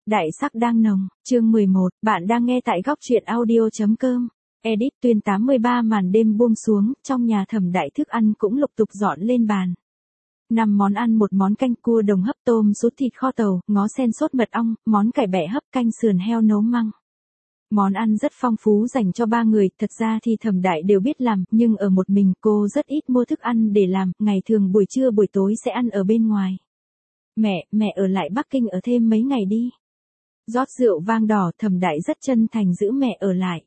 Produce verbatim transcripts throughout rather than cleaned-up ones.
Đại sắc đang nồng, chương mười một, bạn đang nghe tại góc truyện audio.com. Edit tuyên tám mươi ba màn đêm buông xuống, trong nhà Thẩm Đại thức ăn cũng lục tục dọn lên bàn. Năm món ăn, một món canh cua đồng hấp, tôm sốt, thịt kho tàu, ngó sen sốt mật ong, món cải bẹ hấp, canh sườn heo nấu măng. Món ăn rất phong phú dành cho ba người, thật ra thì Thẩm Đại đều biết làm, nhưng ở một mình cô rất ít mua thức ăn để làm, ngày thường buổi trưa buổi tối sẽ ăn ở bên ngoài. Mẹ, mẹ ở lại Bắc Kinh ở thêm mấy ngày đi. Rót rượu vang đỏ, Thẩm Đại rất chân thành giữ mẹ ở lại.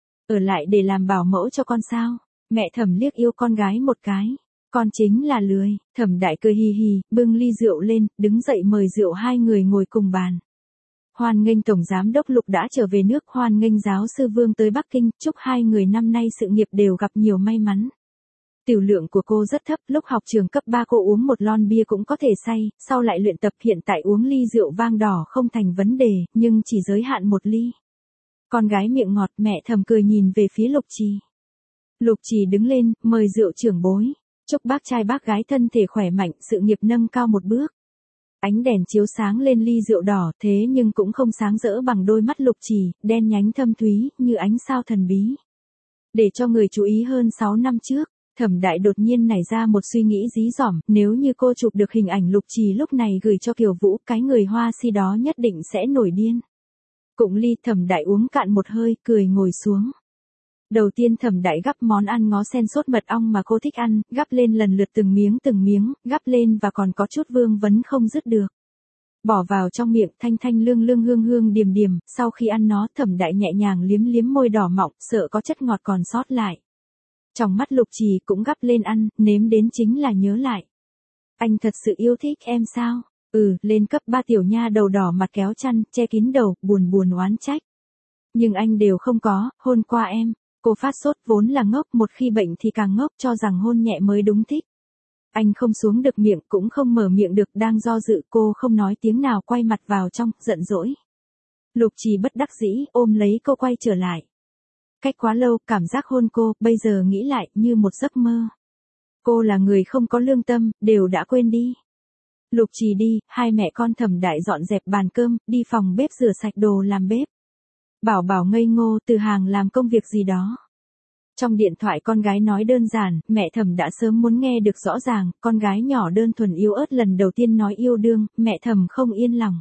Ở lại để làm bảo mẫu cho con sao? Mẹ Thẩm liếc yêu con gái một cái. Con chính là lười. Thẩm Đại cười hì hì, bưng ly rượu lên, đứng dậy mời rượu hai người ngồi cùng bàn. Hoan nghênh Tổng Giám đốc Lục đã trở về nước, hoan nghênh giáo sư Vương tới Bắc Kinh, chúc hai người năm nay sự nghiệp đều gặp nhiều may mắn. Tiểu lượng của cô rất thấp, lúc học trường cấp ba cô uống một lon bia cũng có thể say, sau lại luyện tập, hiện tại uống ly rượu vang đỏ không thành vấn đề, nhưng chỉ giới hạn một ly. Con gái miệng ngọt, mẹ Thẩm cười nhìn về phía Lục Trì. Lục Trì đứng lên, mời rượu trưởng bối, chúc bác trai bác gái thân thể khỏe mạnh, sự nghiệp nâng cao một bước. Ánh đèn chiếu sáng lên ly rượu đỏ, thế nhưng cũng không sáng rỡ bằng đôi mắt Lục Trì, đen nhánh thâm thúy, như ánh sao thần bí. Để cho người chú ý hơn sáu năm trước, Thẩm Đại đột nhiên nảy ra một suy nghĩ dí dỏm, nếu như cô chụp được hình ảnh Lục Trì lúc này gửi cho Kiều Vũ, cái người hoa si đó nhất định sẽ nổi điên. Cụng ly, Thẩm Đại uống cạn một hơi, cười ngồi xuống. Đầu tiên Thẩm Đại gắp món ăn ngó sen sốt mật ong mà cô thích ăn, gắp lên lần lượt từng miếng từng miếng, gắp lên và còn có chút vương vấn không dứt được. Bỏ vào trong miệng, thanh thanh lương lương hương hương điềm điềm, sau khi ăn nó, Thẩm Đại nhẹ nhàng liếm liếm môi đỏ mọng, sợ có chất ngọt còn sót lại. Trong mắt Lục Trì cũng gắp lên ăn, nếm đến chính là nhớ lại. Anh thật sự yêu thích em sao? Ừ, lên cấp ba tiểu nha đầu đỏ mặt kéo chăn, che kín đầu, buồn buồn oán trách. Nhưng anh đều không có, hôn qua em. Cô phát sốt, vốn là ngốc, một khi bệnh thì càng ngốc, cho rằng hôn nhẹ mới đúng thích. Anh không xuống được miệng, cũng không mở miệng được, đang do dự, cô không nói tiếng nào, quay mặt vào trong, giận dỗi. Lục Trì bất đắc dĩ, ôm lấy cô quay trở lại. Cách quá lâu, cảm giác hôn cô, bây giờ nghĩ lại, như một giấc mơ. Cô là người không có lương tâm, đều đã quên đi. Lục Trì đi, hai mẹ con Thẩm Đại dọn dẹp bàn cơm, đi phòng bếp rửa sạch đồ làm bếp. Bảo Bảo ngây ngô, Từ Hàng làm công việc gì đó. Trong điện thoại con gái nói đơn giản, mẹ Thẩm đã sớm muốn nghe được rõ ràng, con gái nhỏ đơn thuần yếu ớt lần đầu tiên nói yêu đương, mẹ Thẩm không yên lòng.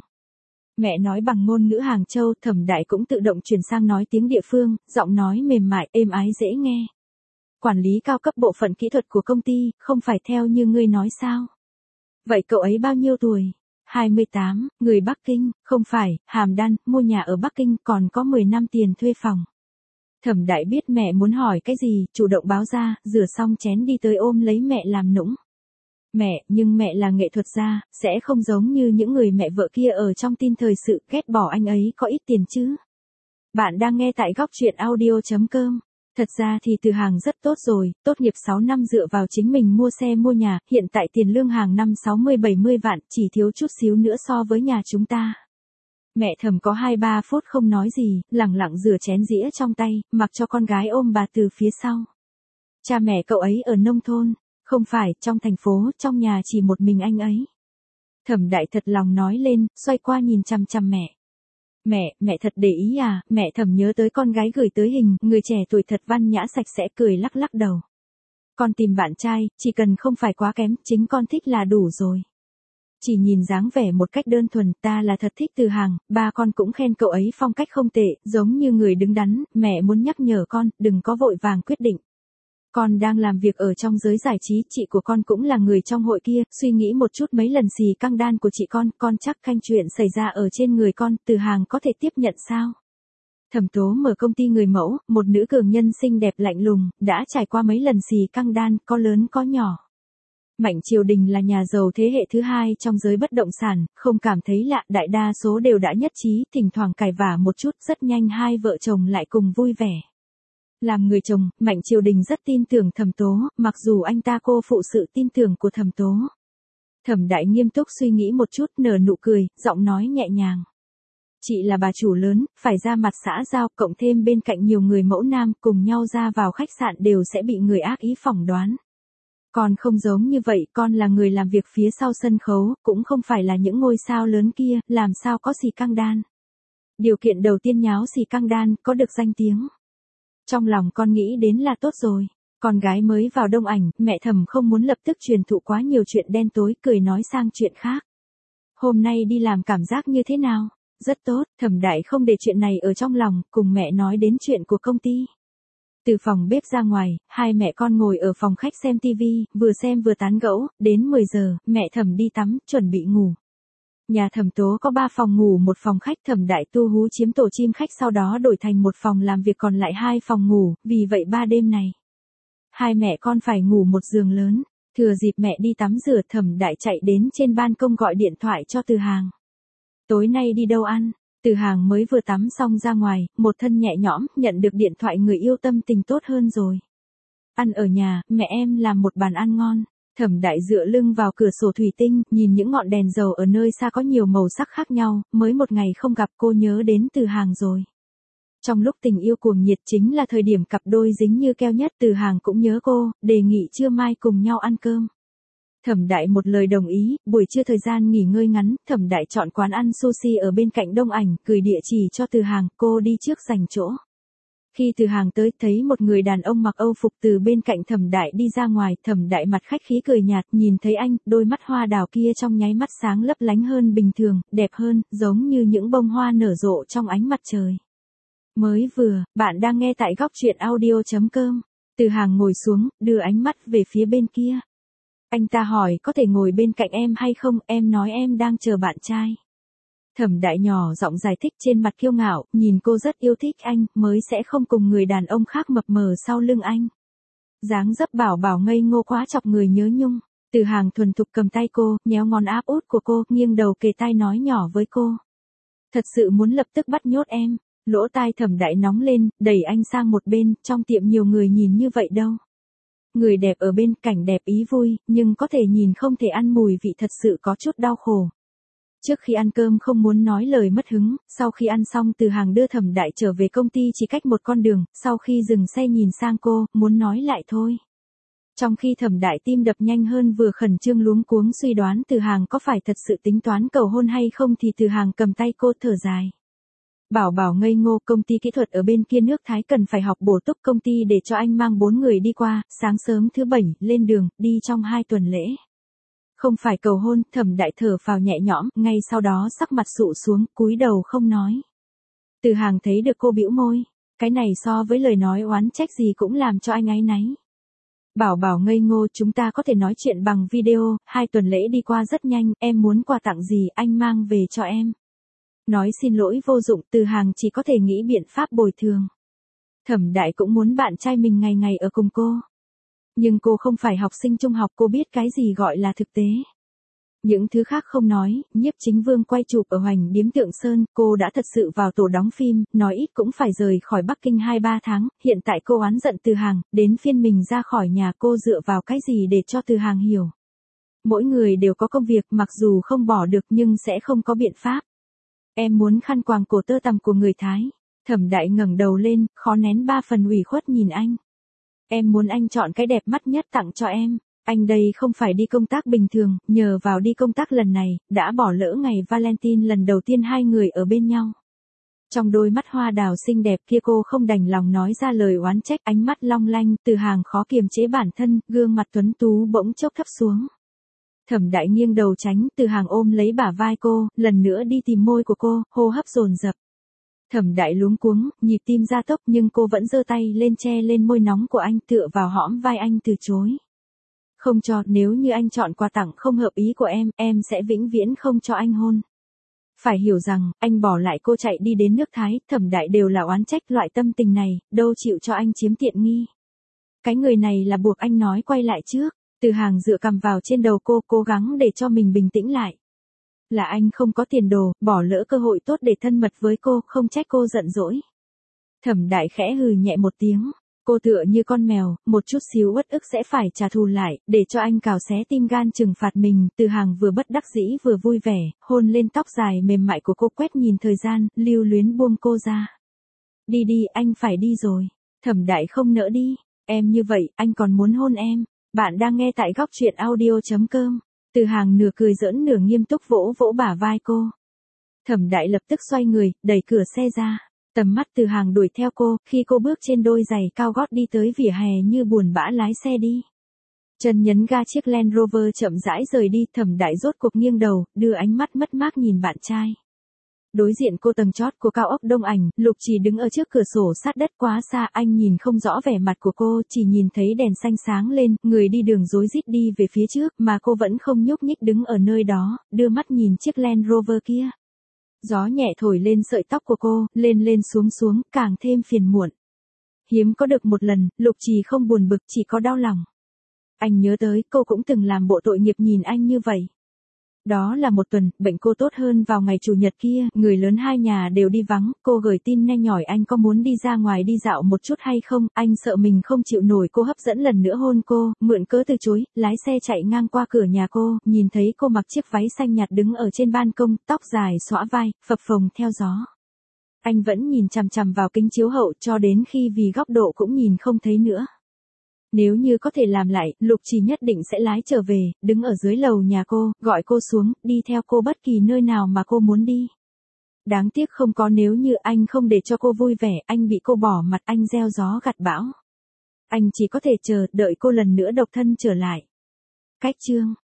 Mẹ nói bằng ngôn ngữ Hàng Châu, Thẩm Đại cũng tự động chuyển sang nói tiếng địa phương, giọng nói mềm mại, êm ái dễ nghe. Quản lý cao cấp bộ phận kỹ thuật của công ty, không phải theo như ngươi nói sao? Vậy cậu ấy bao nhiêu tuổi? hai mươi tám, người Bắc Kinh, không phải, Hàm Đan, mua nhà ở Bắc Kinh, còn có mười năm tiền thuê phòng. Thẩm Đại biết mẹ muốn hỏi cái gì, chủ động báo ra, rửa xong chén đi tới ôm lấy mẹ làm nũng. Mẹ, nhưng mẹ là nghệ thuật gia, sẽ không giống như những người mẹ vợ kia ở trong tin thời sự, ghét bỏ anh ấy có ít tiền chứ. Bạn đang nghe tại góc truyện audio.com. Thật ra thì Từ Hàng rất tốt rồi, tốt nghiệp sáu năm dựa vào chính mình mua xe mua nhà, hiện tại tiền lương hàng năm sáu mươi bảy mươi vạn, chỉ thiếu chút xíu nữa so với nhà chúng ta. Mẹ Thẩm có hai ba phút không nói gì, lẳng lặng rửa chén dĩa trong tay, mặc cho con gái ôm bà từ phía sau. Cha mẹ cậu ấy ở nông thôn, không phải, trong thành phố, trong nhà chỉ một mình anh ấy. Thẩm Đại thật lòng nói lên, xoay qua nhìn chằm chằm mẹ. Mẹ, mẹ thật để ý à, mẹ Thẩm nhớ tới con gái gửi tới hình, người trẻ tuổi thật văn nhã sạch sẽ, cười lắc lắc đầu. Con tìm bạn trai, chỉ cần không phải quá kém, chính con thích là đủ rồi. Chỉ nhìn dáng vẻ một cách đơn thuần, ta là thật thích Từ Hàng, ba con cũng khen cậu ấy phong cách không tệ, giống như người đứng đắn, mẹ muốn nhắc nhở con, đừng có vội vàng quyết định. Con đang làm việc ở trong giới giải trí, chị của con cũng là người trong hội kia, suy nghĩ một chút mấy lần xì căng đan của chị con, con chắc canh chuyện xảy ra ở trên người con, Từ Hàng có thể tiếp nhận sao? Thẩm Tố mở công ty người mẫu, một nữ cường nhân xinh đẹp lạnh lùng, đã trải qua mấy lần xì căng đan, có lớn có nhỏ. Mạnh Triều Đình là nhà giàu thế hệ thứ hai trong giới bất động sản, không cảm thấy lạ, đại đa số đều đã nhất trí, thỉnh thoảng cãi vã một chút, rất nhanh hai vợ chồng lại cùng vui vẻ. Làm người chồng, Mạnh Triều Đình rất tin tưởng Thẩm Tố, mặc dù anh ta cô phụ sự tin tưởng của Thẩm Tố. Thẩm Đại nghiêm túc suy nghĩ một chút, nở nụ cười, giọng nói nhẹ nhàng. Chị là bà chủ lớn, phải ra mặt xã giao, cộng thêm bên cạnh nhiều người mẫu nam, cùng nhau ra vào khách sạn đều sẽ bị người ác ý phỏng đoán. Con không giống như vậy, con là người làm việc phía sau sân khấu, cũng không phải là những ngôi sao lớn kia, làm sao có xì căng đan. Điều kiện đầu tiên nháo xì căng đan, có được danh tiếng. Trong lòng con nghĩ đến là tốt rồi. Con gái mới vào đông ảnh, mẹ Thẩm không muốn lập tức truyền thụ quá nhiều chuyện đen tối, cười nói sang chuyện khác. Hôm nay đi làm cảm giác như thế nào? Rất tốt, Thẩm Đại không để chuyện này ở trong lòng, cùng mẹ nói đến chuyện của công ty. Từ phòng bếp ra ngoài, hai mẹ con ngồi ở phòng khách xem tivi, vừa xem vừa tán gẫu, đến mười giờ, mẹ Thẩm đi tắm, chuẩn bị ngủ. Nhà Thẩm Tố có ba phòng ngủ một phòng khách, Thẩm Đại tu hú chiếm tổ chim khách sau đó đổi thành một phòng làm việc còn lại hai phòng ngủ, vì vậy ba đêm này. Hai mẹ con phải ngủ một giường lớn, thừa dịp mẹ đi tắm rửa Thẩm Đại chạy đến trên ban công gọi điện thoại cho Từ Hàng. Tối nay đi đâu ăn? Từ Hàng mới vừa tắm xong ra ngoài, một thân nhẹ nhõm, nhận được điện thoại người yêu tâm tình tốt hơn rồi. Ăn ở nhà, mẹ em làm một bàn ăn ngon. Thẩm Đại dựa lưng vào cửa sổ thủy tinh, nhìn những ngọn đèn dầu ở nơi xa có nhiều màu sắc khác nhau, mới một ngày không gặp cô nhớ đến Từ Hàng rồi. Trong lúc tình yêu cuồng nhiệt chính là thời điểm cặp đôi dính như keo nhất, Từ Hàng cũng nhớ cô, đề nghị trưa mai cùng nhau ăn cơm. Thẩm Đại một lời đồng ý, buổi trưa thời gian nghỉ ngơi ngắn, Thẩm Đại chọn quán ăn sushi ở bên cạnh đông ảnh, gửi địa chỉ cho Từ Hàng, cô đi trước giành chỗ. Khi Từ Hàng tới, thấy một người đàn ông mặc Âu phục từ bên cạnh Thẩm Đại đi ra ngoài, Thẩm Đại mặt khách khí cười nhạt, nhìn thấy anh, đôi mắt hoa đào kia trong nháy mắt sáng lấp lánh hơn bình thường, đẹp hơn, giống như những bông hoa nở rộ trong ánh mặt trời. Mới vừa, bạn đang nghe tại góc truyện audio chấm com. Từ Hàng ngồi xuống, đưa ánh mắt về phía bên kia. Anh ta hỏi có thể ngồi bên cạnh em hay không, em nói em đang chờ bạn trai. Thẩm Đại nhỏ giọng giải thích trên mặt kiêu ngạo, nhìn cô rất yêu thích anh, mới sẽ không cùng người đàn ông khác mập mờ sau lưng anh. Dáng dấp bảo bảo ngây ngô quá chọc người nhớ nhung. Từ Hàng thuần thục cầm tay cô, nhéo ngón áp út của cô, nghiêng đầu kề tai nói nhỏ với cô. Thật sự muốn lập tức bắt nhốt em. Lỗ tai Thẩm Đại nóng lên, đẩy anh sang một bên, trong tiệm nhiều người nhìn như vậy đâu. Người đẹp ở bên, cảnh đẹp ý vui, nhưng có thể nhìn không thể ăn, mùi vị thật sự có chút đau khổ. Trước khi ăn cơm không muốn nói lời mất hứng, sau khi ăn xong Từ Hàng đưa Thẩm Đại trở về công ty chỉ cách một con đường, sau khi dừng xe nhìn sang cô, muốn nói lại thôi. Trong khi Thẩm Đại tim đập nhanh hơn vừa khẩn trương luống cuống suy đoán Từ Hàng có phải thật sự tính toán cầu hôn hay không thì Từ Hàng cầm tay cô thở dài. Bảo bảo ngây ngô, công ty kỹ thuật ở bên kia nước Thái cần phải học bổ túc công ty để cho anh mang bốn người đi qua, sáng sớm thứ bảy, lên đường, đi trong hai tuần lễ. Không phải cầu hôn, Thẩm Đại thở phào nhẹ nhõm, ngay sau đó sắc mặt sụ xuống, cúi đầu không nói. Từ Hàng thấy được cô bĩu môi, cái này so với lời nói oán trách gì cũng làm cho anh áy náy. Bảo bảo ngây ngô, chúng ta có thể nói chuyện bằng video, hai tuần lễ đi qua rất nhanh, em muốn quà tặng gì anh mang về cho em. Nói xin lỗi vô dụng, Từ Hàng chỉ có thể nghĩ biện pháp bồi thường. Thẩm Đại cũng muốn bạn trai mình ngày ngày ở cùng cô. Nhưng cô không phải học sinh trung học, cô biết cái gì gọi là thực tế. Những thứ khác không nói, Nhiếp Chính Vương quay chụp ở Hoành Điếm Tượng Sơn, cô đã thật sự vào tổ đóng phim, nói ít cũng phải rời khỏi Bắc Kinh hai ba tháng, hiện tại cô oán giận Từ Hàng, đến phiên mình ra khỏi nhà, cô dựa vào cái gì để cho Từ Hàng hiểu. Mỗi người đều có công việc, mặc dù không bỏ được nhưng sẽ không có biện pháp. Em muốn khăn quàng cổ tơ tằm của người Thái. Thẩm Đại ngẩng đầu lên, khó nén ba phần ủy khuất nhìn anh. Em muốn anh chọn cái đẹp mắt nhất tặng cho em. Anh đây không phải đi công tác bình thường, nhờ vào đi công tác lần này, đã bỏ lỡ ngày Valentine lần đầu tiên hai người ở bên nhau. Trong đôi mắt hoa đào xinh đẹp kia cô không đành lòng nói ra lời oán trách, ánh mắt long lanh, Từ Hàng khó kiềm chế bản thân, gương mặt tuấn tú bỗng chốc thấp xuống. Thẩm Đại nghiêng đầu tránh, Từ Hàng ôm lấy bả vai cô, lần nữa đi tìm môi của cô, hô hấp dồn dập. Thẩm Đại luống cuống, nhịp tim gia tốc nhưng cô vẫn giơ tay lên che lên môi nóng của anh, tựa vào hõm vai anh từ chối. Không cho, nếu như anh chọn quà tặng không hợp ý của em, em sẽ vĩnh viễn không cho anh hôn. Phải hiểu rằng, anh bỏ lại cô chạy đi đến nước Thái, Thẩm Đại đều là oán trách, loại tâm tình này, đâu chịu cho anh chiếm tiện nghi. Cái người này là buộc anh nói quay lại trước. Từ Hàng dựa cằm vào trên đầu cô, cố gắng để cho mình bình tĩnh lại. Là anh không có tiền đồ, bỏ lỡ cơ hội tốt để thân mật với cô, không trách cô giận dỗi. Thẩm Đại khẽ hừ nhẹ một tiếng, cô tựa như con mèo, một chút xíu uất ức sẽ phải trả thù lại, để cho anh cào xé tim gan trừng phạt mình. Từ Hàng vừa bất đắc dĩ vừa vui vẻ, hôn lên tóc dài mềm mại của cô, quét nhìn thời gian, lưu luyến buông cô ra. Đi đi, anh phải đi rồi. Thẩm Đại không nỡ đi, em như vậy, anh còn muốn hôn em. Bạn đang nghe tại góc chuyện audio chấm com. Từ Hàng nửa cười giỡn nửa nghiêm túc vỗ vỗ bả vai cô. Thẩm Đại lập tức xoay người, đẩy cửa xe ra. Tầm mắt Từ Hàng đuổi theo cô, khi cô bước trên đôi giày cao gót đi tới vỉa hè như buồn bã lái xe đi. Chân nhấn ga chiếc Land Rover chậm rãi rời đi, Thẩm Đại rốt cuộc nghiêng đầu, đưa ánh mắt mất mát nhìn bạn trai. Đối diện cô tầng chót của cao ốc Đông Ảnh, Lục Trì đứng ở trước cửa sổ sát đất quá xa, anh nhìn không rõ vẻ mặt của cô, chỉ nhìn thấy đèn xanh sáng lên, người đi đường rối rít đi về phía trước, mà cô vẫn không nhúc nhích đứng ở nơi đó, đưa mắt nhìn chiếc Land Rover kia. Gió nhẹ thổi lên sợi tóc của cô, lên lên xuống xuống, càng thêm phiền muộn. Hiếm có được một lần, Lục Trì không buồn bực, chỉ có đau lòng. Anh nhớ tới, cô cũng từng làm bộ tội nghiệp nhìn anh như vậy. Đó là một tuần, bệnh cô tốt hơn vào ngày chủ nhật kia, người lớn hai nhà đều đi vắng, cô gửi tin nhe nhỏi anh có muốn đi ra ngoài đi dạo một chút hay không, anh sợ mình không chịu nổi cô hấp dẫn lần nữa hôn cô, mượn cớ từ chối, lái xe chạy ngang qua cửa nhà cô, nhìn thấy cô mặc chiếc váy xanh nhạt đứng ở trên ban công, tóc dài xõa vai, phập phồng theo gió. Anh vẫn nhìn chằm chằm vào kính chiếu hậu cho đến khi vì góc độ cũng nhìn không thấy nữa. Nếu như có thể làm lại, Lục Trì nhất định sẽ lái trở về, đứng ở dưới lầu nhà cô, gọi cô xuống, đi theo cô bất kỳ nơi nào mà cô muốn đi. Đáng tiếc không có nếu như, anh không để cho cô vui vẻ, anh bị cô bỏ mặt, anh gieo gió gặt bão. Anh chỉ có thể chờ, đợi cô lần nữa độc thân trở lại. Cách chương